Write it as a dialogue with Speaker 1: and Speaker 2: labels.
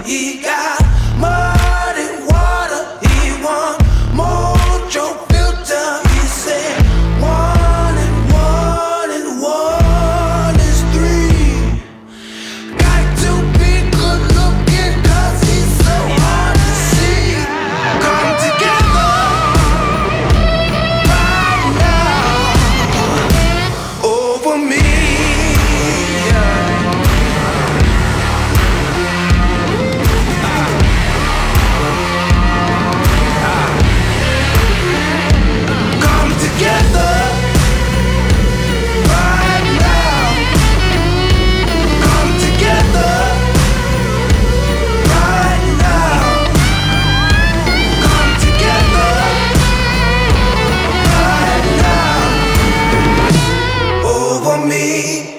Speaker 1: He got mud and water. He want mojo filter. He said one and one is three. Got to be good looking 'cause he's so hard to see. Come together right now over me. Me.